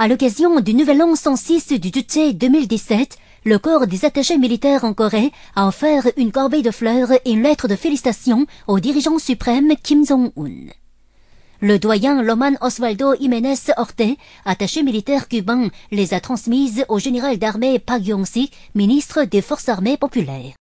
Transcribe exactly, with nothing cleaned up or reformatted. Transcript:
À l'occasion du Nouvel An cent six du Juche deux mille dix-sept, le corps des attachés militaires en Corée a offert une corbeille de fleurs et une lettre de félicitations au dirigeant suprême Kim Jong-un. Le doyen Loman Osvaldo Jiménez Orte, attaché militaire cubain, les a transmises au général d'armée Park Yong-sik, ministre des Forces armées populaires.